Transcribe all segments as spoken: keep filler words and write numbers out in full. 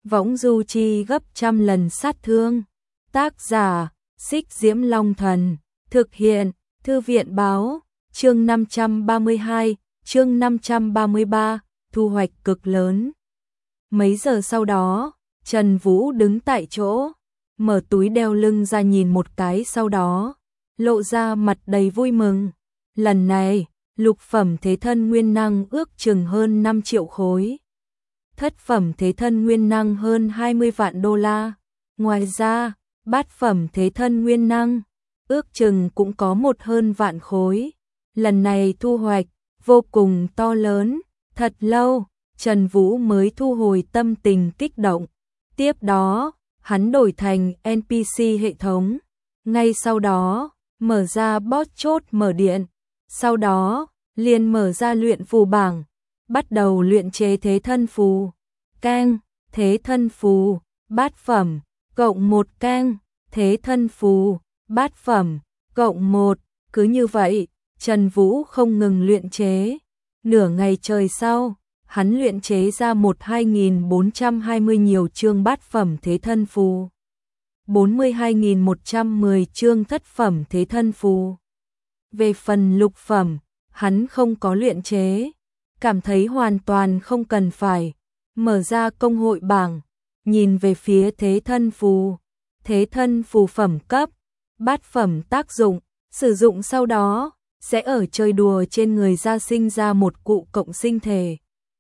võng du chi gấp trăm lần sát thương. Tác giả, Xích Diễm Long Thần, thực hiện, Thư viện báo, chương năm trăm ba mươi hai, chương năm trăm ba mươi ba, thu hoạch cực lớn. Mấy giờ sau đó, Trần Vũ đứng tại chỗ, mở túi đeo lưng ra nhìn một cái, sau đó lộ ra mặt đầy vui mừng. Lần này, lục phẩm thế thân nguyên năng ước chừng hơn năm triệu khối. Thất phẩm thế thân nguyên năng hơn hai mươi vạn đô la. Ngoài ra, bát phẩm thế thân nguyên năng ước chừng cũng có một hơn vạn khối. Lần này thu hoạch vô cùng to lớn. Thật lâu, Trần Vũ mới thu hồi tâm tình kích động. Tiếp đó, hắn đổi thành en pê xê hệ thống. Ngay sau đó, mở ra boss chốt mở điện. Sau đó, liền mở ra luyện phù bảng. Bắt đầu luyện chế thế thân phù. Cang, thế thân phù, bát phẩm, cộng một cang, thế thân phù, bát phẩm, cộng một. Cứ như vậy, Trần Vũ không ngừng luyện chế. Nửa ngày trời sau, hắn luyện chế ra một hai nghìn bốn trăm hai mươi nhiều chương bát phẩm thế thân phù, bốn mươi hai nghìn một trăm mười chương thất phẩm thế thân phù. Về phần lục phẩm, hắn không có luyện chế, cảm thấy hoàn toàn không cần phải. Mở ra công hội bảng, nhìn về phía thế thân phù. Thế thân phù phẩm cấp, bát phẩm tác dụng, sử dụng sau đó sẽ ở chơi đùa trên người ra sinh ra một cụ cộng sinh thể.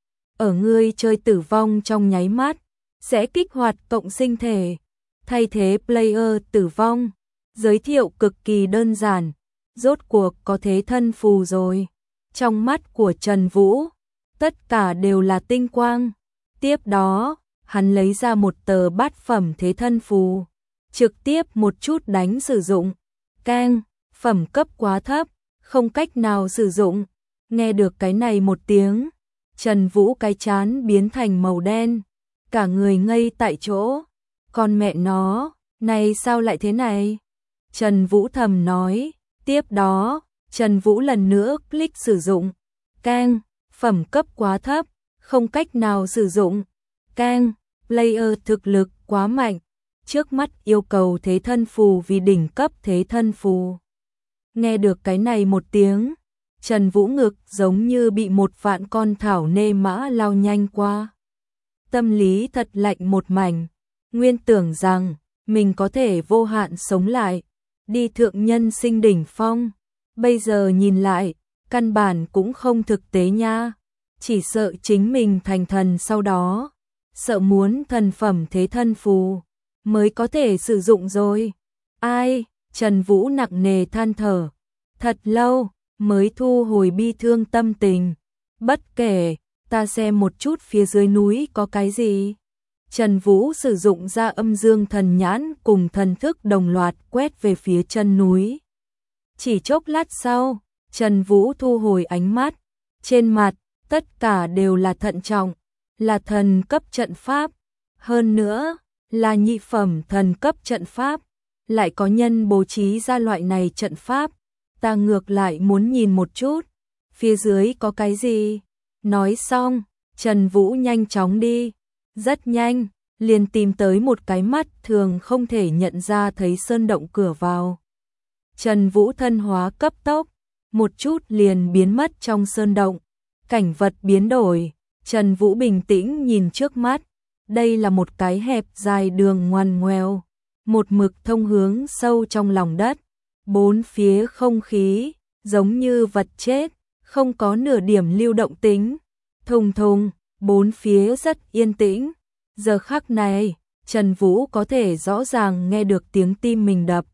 Ở ngươi chơi tử vong trong nháy mắt, sẽ kích hoạt cộng sinh thể, thay thế player tử vong. Giới thiệu cực kỳ đơn giản, rốt cuộc có thế thân phù rồi. Trong mắt của Trần Vũ, tất cả đều là tinh quang. Tiếp đó, hắn lấy ra một tờ bát phẩm thế thân phù, trực tiếp một chút đánh sử dụng. Cang, phẩm cấp quá thấp, không cách nào sử dụng. Nghe được cái này một tiếng, Trần Vũ cái chán biến thành màu đen, cả người ngây tại chỗ. Con mẹ nó, này sao lại thế này? Trần Vũ thầm nói. Tiếp đó, Trần Vũ lần nữa click sử dụng. Cang, phẩm cấp quá thấp, không cách nào sử dụng. Cang, player thực lực quá mạnh, trước mắt yêu cầu thế thân phù vì đỉnh cấp thế thân phù. Nghe được cái này một tiếng, Trần Vũ ngực giống như bị một vạn con thảo nê mã lao nhanh qua. Tâm lý thật lạnh một mảnh, nguyên tưởng rằng mình có thể vô hạn sống lại, đi thượng nhân sinh đỉnh phong. Bây giờ nhìn lại, căn bản cũng không thực tế nha. Chỉ sợ chính mình thành thần sau đó, sợ muốn thần phẩm thế thân phù mới có thể sử dụng rồi. Ai, Trần Vũ nặng nề than thở, thật lâu mới thu hồi bi thương tâm tình. Bất kể, ta xem một chút phía dưới núi có cái gì. Trần Vũ sử dụng ra âm dương thần nhãn cùng thần thức đồng loạt quét về phía chân núi. Chỉ chốc lát sau, Trần Vũ thu hồi ánh mắt, trên mặt tất cả đều là thận trọng, là thần cấp trận pháp, hơn nữa là nhị phẩm thần cấp trận pháp, lại có nhân bố trí ra loại này trận pháp, ta ngược lại muốn nhìn một chút, phía dưới có cái gì. Nói xong, Trần Vũ nhanh chóng đi, rất nhanh, liền tìm tới một cái mắt thường không thể nhận ra thấy sơn động cửa vào. Trần Vũ thân hóa cấp tốc, một chút liền biến mất trong sơn động. Cảnh vật biến đổi, Trần Vũ bình tĩnh nhìn trước mắt, đây là một cái hẹp dài đường ngoằn ngoèo, một mực thông hướng sâu trong lòng đất. Bốn phía không khí giống như vật chết, không có nửa điểm lưu động tính. Thùng thùng, bốn phía rất yên tĩnh. Giờ khắc này, Trần Vũ có thể rõ ràng nghe được tiếng tim mình đập.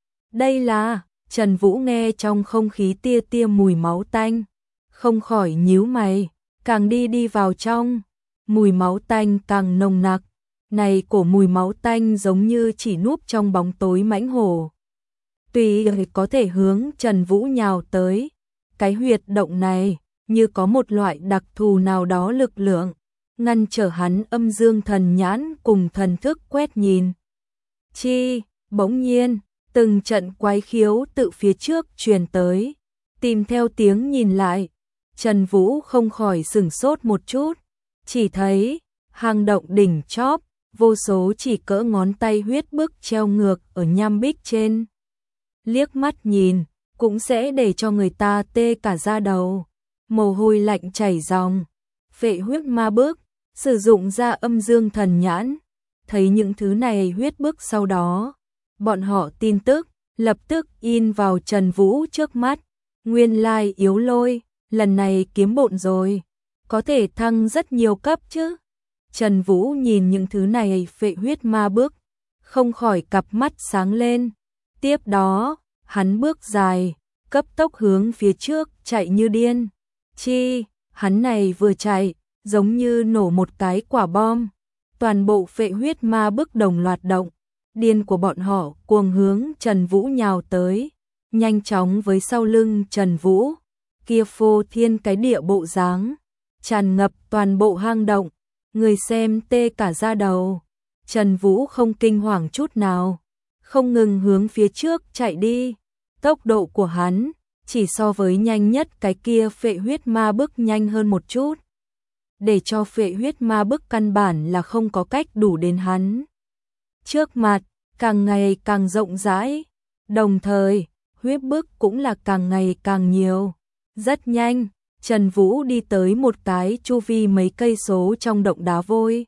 Đây là, Trần Vũ nghe trong không khí tia tia mùi máu tanh, không khỏi nhíu mày, càng đi đi vào trong, mùi máu tanh càng nồng nặc. Này cổ mùi máu tanh giống như chỉ núp trong bóng tối mãnh hổ, tùy có thể hướng Trần Vũ nhào tới. Cái huyệt động này như có một loại đặc thù nào đó lực lượng, ngăn trở hắn âm dương thần nhãn cùng thần thức quét nhìn. Chi, bỗng nhiên, từng trận quái khiếu tự phía trước truyền tới, tìm theo tiếng nhìn lại, Trần Vũ không khỏi sửng sốt một chút, chỉ thấy hang động đỉnh chóp, vô số chỉ cỡ ngón tay huyết bức treo ngược ở nham bích trên. Liếc mắt nhìn, cũng sẽ để cho người ta tê cả da đầu, mồ hôi lạnh chảy ròng. Phệ huyết ma bức, sử dụng ra âm dương thần nhãn, thấy những thứ này huyết bức sau đó. Bọn họ tin tức, lập tức in vào Trần Vũ trước mắt. Nguyên lai yếu lôi, lần này kiếm bộn rồi, có thể thăng rất nhiều cấp chứ. Trần Vũ nhìn những thứ này phệ huyết ma bức, không khỏi cặp mắt sáng lên. Tiếp đó, hắn bước dài, cấp tốc hướng phía trước chạy như điên. Chi, hắn này vừa chạy, giống như nổ một cái quả bom. Toàn bộ phệ huyết ma bức đồng loạt động, điên của bọn họ cuồng hướng Trần Vũ nhào tới, nhanh chóng với sau lưng Trần Vũ, kia phô thiên cái địa bộ dáng, tràn ngập toàn bộ hang động, người xem tê cả da đầu. Trần Vũ không kinh hoàng chút nào, không ngừng hướng phía trước chạy đi, tốc độ của hắn chỉ so với nhanh nhất cái kia phệ huyết ma bức nhanh hơn một chút, để cho phệ huyết ma bức căn bản là không có cách đủ đến hắn. Trước mặt, càng ngày càng rộng rãi, đồng thời, huyết bức cũng là càng ngày càng nhiều. Rất nhanh, Trần Vũ đi tới một cái chu vi mấy cây số trong động đá vôi.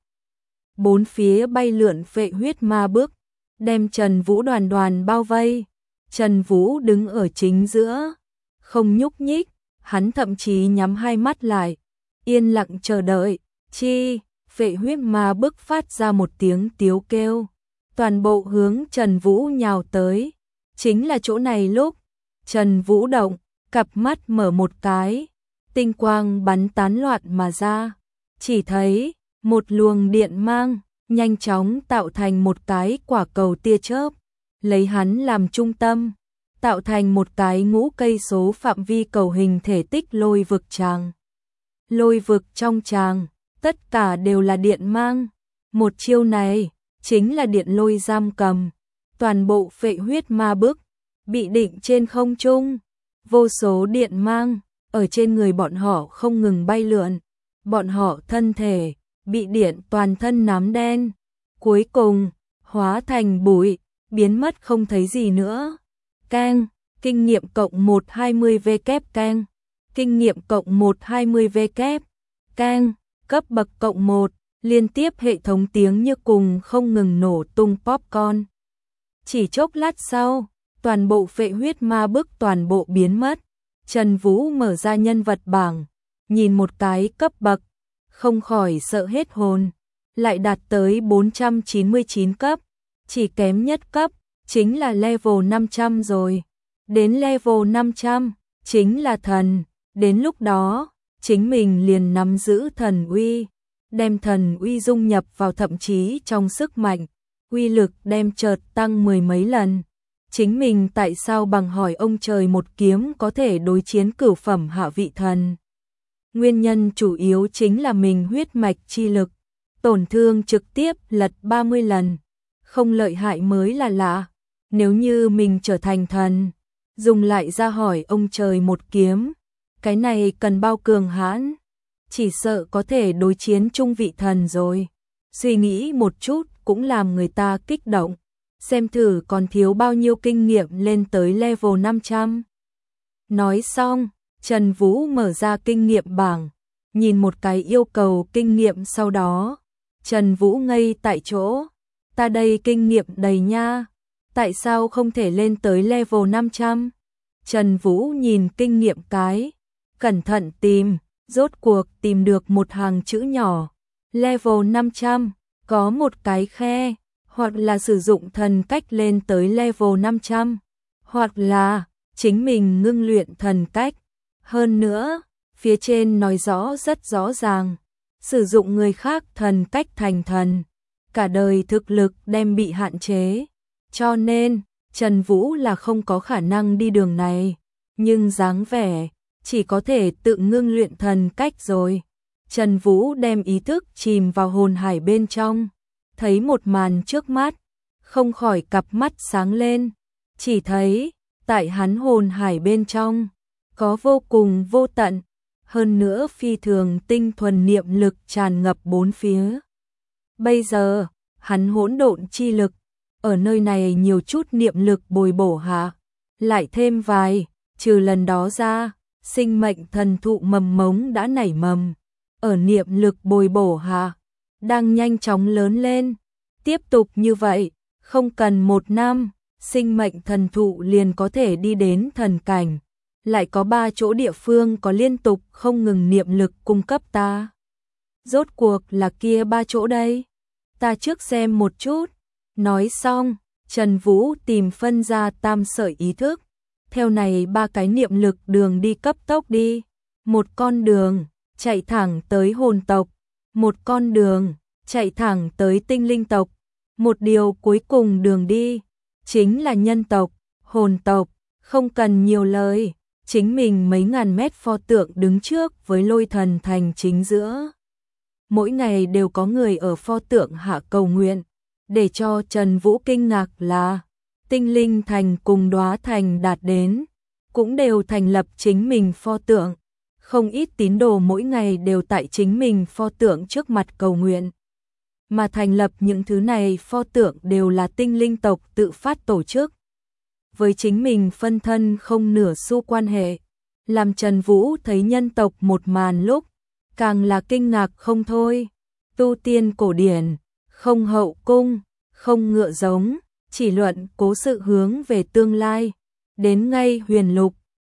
Bốn phía bay lượn phệ huyết ma bức, đem Trần Vũ đoàn đoàn bao vây. Trần Vũ đứng ở chính giữa, không nhúc nhích, hắn thậm chí nhắm hai mắt lại, yên lặng chờ đợi. Chi, phệ huyết ma bức phát ra một tiếng tiếu kêu, toàn bộ hướng Trần Vũ nhào tới. Chính là chỗ này lúc Trần Vũ động, cặp mắt mở một cái, tinh quang bắn tán loạn mà ra, chỉ thấy một luồng điện mang nhanh chóng tạo thành một cái quả cầu tia chớp, lấy hắn làm trung tâm, tạo thành một cái ngũ cây số phạm vi cầu hình thể tích lôi vực tràng. Lôi vực trong tràng, tất cả đều là điện mang. Một chiêu này chính là điện lôi giam cầm, toàn bộ phệ huyết ma bức bị định trên không trung, vô số điện mang ở trên người bọn họ không ngừng bay lượn, bọn họ thân thể bị điện toàn thân nám đen, cuối cùng hóa thành bụi, biến mất không thấy gì nữa. Keng, kinh nghiệm cộng một trăm hai mươi V kép keng, kinh nghiệm cộng một trăm hai mươi V kép, keng, cấp bậc cộng một, liên tiếp hệ thống tiếng như cùng không ngừng nổ tung popcorn. Chỉ chốc lát sau, toàn bộ phệ huyết ma bức toàn bộ biến mất. Trần Vũ mở ra nhân vật bảng, nhìn một cái cấp bậc, không khỏi sợ hết hồn, lại đạt tới bốn trăm chín mươi chín cấp, chỉ kém nhất cấp, chính là level năm trăm rồi. Đến level năm trăm, chính là thần, đến lúc đó, chính mình liền nắm giữ thần uy, đem thần uy dung nhập vào thậm chí trong sức mạnh, uy lực đem chợt tăng mười mấy lần. Chính mình tại sao bằng hỏi ông trời một kiếm có thể đối chiến cửu phẩm hạ vị thần. Nguyên nhân chủ yếu chính là mình huyết mạch chi lực, tổn thương trực tiếp lật ba mươi lần, không lợi hại mới là lạ. Nếu như mình trở thành thần, dùng lại ra hỏi ông trời một kiếm, cái này cần bao cường hãn, chỉ sợ có thể đối chiến trung vị thần rồi. Suy nghĩ một chút cũng làm người ta kích động, xem thử còn thiếu bao nhiêu kinh nghiệm lên tới level năm trăm. Nói xong, Trần Vũ mở ra kinh nghiệm bảng, nhìn một cái yêu cầu kinh nghiệm sau đó. Trần Vũ ngây tại chỗ, ta đây kinh nghiệm đầy nha, tại sao không thể lên tới level năm trăm? Trần Vũ nhìn kinh nghiệm cái, cẩn thận tìm, rốt cuộc tìm được một hàng chữ nhỏ, level năm trăm, có một cái khe, hoặc là sử dụng thần cách lên tới level năm trăm, hoặc là chính mình ngưng luyện thần cách. Hơn nữa, phía trên nói rõ rất rõ ràng, sử dụng người khác thần cách thành thần, cả đời thực lực đem bị hạn chế. Cho nên, Trần Vũ là không có khả năng đi đường này, nhưng dáng vẻ, chỉ có thể tự ngưng luyện thần cách rồi. Trần Vũ đem ý thức chìm vào hồn hải bên trong, thấy một màn trước mắt, không khỏi cặp mắt sáng lên, chỉ thấy, tại hắn hồn hải bên trong, có vô cùng vô tận, hơn nữa phi thường tinh thuần niệm lực tràn ngập bốn phía. Bây giờ, hắn hỗn độn chi lực, ở nơi này nhiều chút niệm lực bồi bổ hạ, lại thêm vài, trừ lần đó ra, sinh mệnh thần thụ mầm mống đã nảy mầm, ở niệm lực bồi bổ hạ, đang nhanh chóng lớn lên. Tiếp tục như vậy, không cần một năm, sinh mệnh thần thụ liền có thể đi đến thần cảnh. Lại có ba chỗ địa phương có liên tục không ngừng niệm lực cung cấp ta. Rốt cuộc là kia ba chỗ đây? Ta trước xem một chút. Nói xong, Trần Vũ tìm phân ra tam sợi ý thức. Theo này ba cái niệm lực đường đi cấp tốc đi. Một con đường, chạy thẳng tới hồn tộc. Một con đường, chạy thẳng tới tinh linh tộc. Một điều cuối cùng đường đi, chính là nhân tộc, hồn tộc. Không cần nhiều lời, chính mình mấy ngàn mét pho tượng đứng trước với lôi thần thành chính giữa. Mỗi ngày đều có người ở pho tượng hạ cầu nguyện. Để cho Trần Vũ kinh ngạc là tinh linh thành cùng Đóa thành đạt đến, cũng đều thành lập chính mình pho tượng. Không ít tín đồ mỗi ngày đều tại chính mình pho tượng trước mặt cầu nguyện. Mà thành lập những thứ này pho tượng đều là tinh linh tộc tự phát tổ chức. Với chính mình phân thân không nửa xu quan hệ, làm Trần Vũ thấy nhân tộc một màn lúc, càng là kinh ngạc không thôi. Tu tiên cổ điển, không hậu cung, không ngựa giống, chỉ luận cố sự hướng về tương lai. Đến ngay huyền lục,